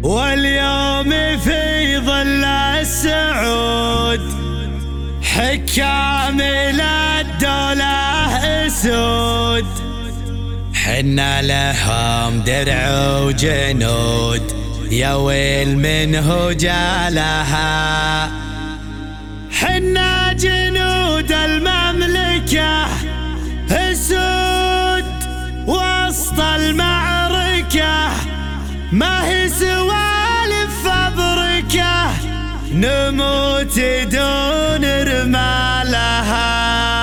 واليوم في ظل السعود حكام الدولة اسود، حنا لهم درع وجنود يا ويل منه جالها. حنا جنود المملكة اسود وسط المعركة، ما هي سوالف فبركة نموت دون رمالها.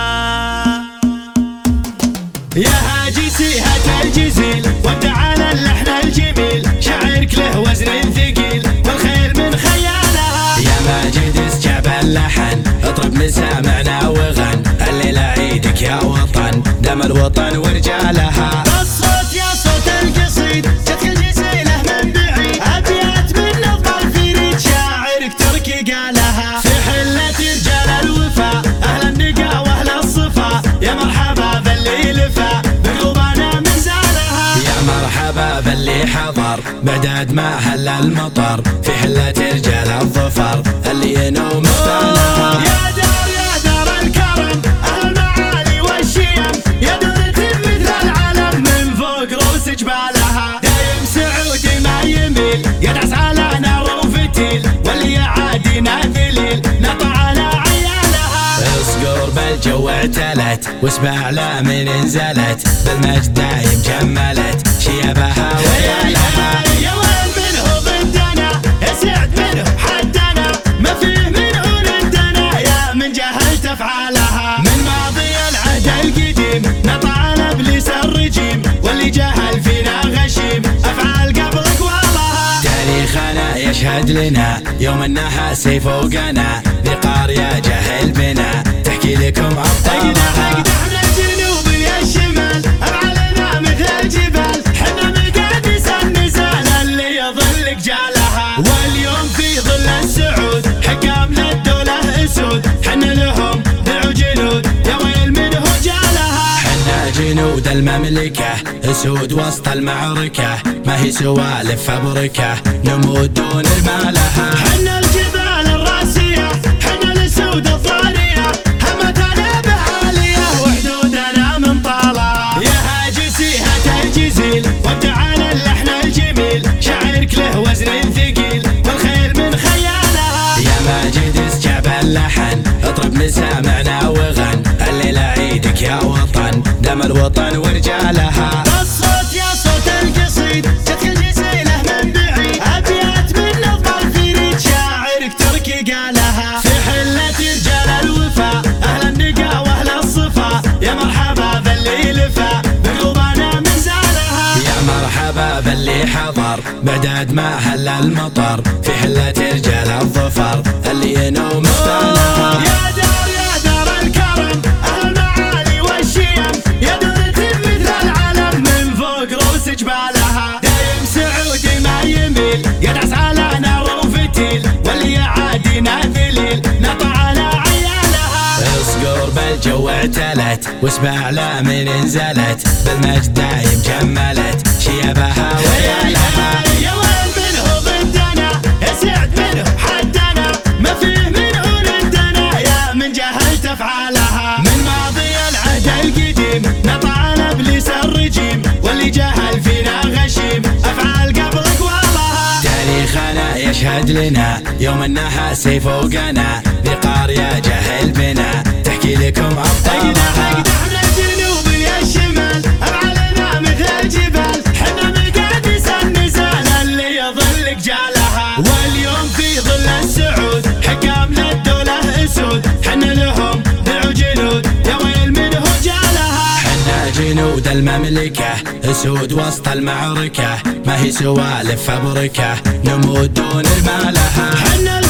يا هاجسي هات الجزيل ودع على اللحن الجميل، شعرك له وزن ثقيل والخير من خيالها. يا ماجد اسجع اللحن اطرب مسامعنا وغن، الليلة عيدك يا وطن دم الوطن ورجالها. الصوت يا صوت القصيد جتك الجزيلة من بعيد، ابيات من نظم الفريد شاعرك تركي قالها. في حلة رجال الوفا اهل النقا واهل الصفا، يا مرحبا باللي لفا بقلوبنا مزالها. يا مرحبا باللي حضر بعداد ما هل المطر، في حلة رجال الظفر اللي ينوم استانها. يا دار الكرم اهل المعالي والشيم، يا دولة مثل العلم من فوق روس جبالها. دايم سعودي ما يميل يدعس على نار وفتيل، واللي يعادينا ذليل نطع على عيالها. اصقر بالجو اعتلت واسمع لا من انزلت، بالمجد دايم جملت شيابها ويالها. يا ويل منه ضدنا يسعد منه حدنا، ما فيه منه ندنا يا من جهلت افعالها. من ماضي العهد القديم نطع على ابليس الرجيم، واللي جهل فينا غشيم افعال قبلك والله. تاريخنا يشهد لنا يوم النحاس فوقنا، ذقار يا جهل بنا تحكي لكم ابطالها. اقدحنا جنوب يا الشمال افعالنا مثل الجبال، حنا مقاديس النزال اللي يظلك جالها. واليوم في ظل السعود حكام للدولة اسود، حنا لهم درع وجنود يا ويل منه جالها. حنا جنود المملكة اسود وسط المعركة، ما هي سوالف فبركة نموت دون رمالها. حنا الجبال الراسية حنا الاسود الضارية، همتنا بعالية وحدودنا من طالها. يا هاجسي هات الجزيل ودع على اللحن الجميل، شعرك له وزن ثقيل والخير من خيالها. يا ماجد اسجع اللحن اطرب مسامعنا وغن، الليلة عيدك يا وطن دم الوطن ورجالها. الصوت يا صوت القصيد جتك الجزيلة من بعيد، ابيات من نظم الفريد شاعرك تركي قالها. في حلة رجال الوفا اهل النقا واهل الصفا، يا مرحبا باللي لفا بقلوبنا مزالها. يا مرحبا باللي حضر بعداد ما هل المطر، في حلة رجال الظفر اللي ينوم استانها. يا دار الكرم اهل المعالي والشيم، يا دولة مثل العلم من فوق روس جبالها. دايم سعودي ما يميل يدعس على نار وفتيل، واللي يعادينا ذليل نطع على عيالها. اصقر بالجو اعتلت واسمع لا من انزلت، بالمجد دايم جملت شيابها ويالها. يا ويل منه ضدنا يسعد منه حدنا، ما فيه منه ندنا يا من جهلت افعالها. من ماضي العهد القديم نطع على ابليس الرجيم، واللي جهل فينا غشيم افعال قبلك والله. تاريخنا يشهد لنا يوم النحاس فوقنا، ذقار يا جهل بنا تحكي لكم ابطالها. اقدحنا جنوب يا الشمال افعالنا مثل الجبال، حنا مقاديس النزال اللي يظلك جالها. واليوم في ظل السعود حكام للدولة اسود، حنا لهم درع وجنود يا ويل منه جالها. حنا جنود المملكة اسود وسط المعركة، ما هي سوالف فبركة نموت دون رمالها.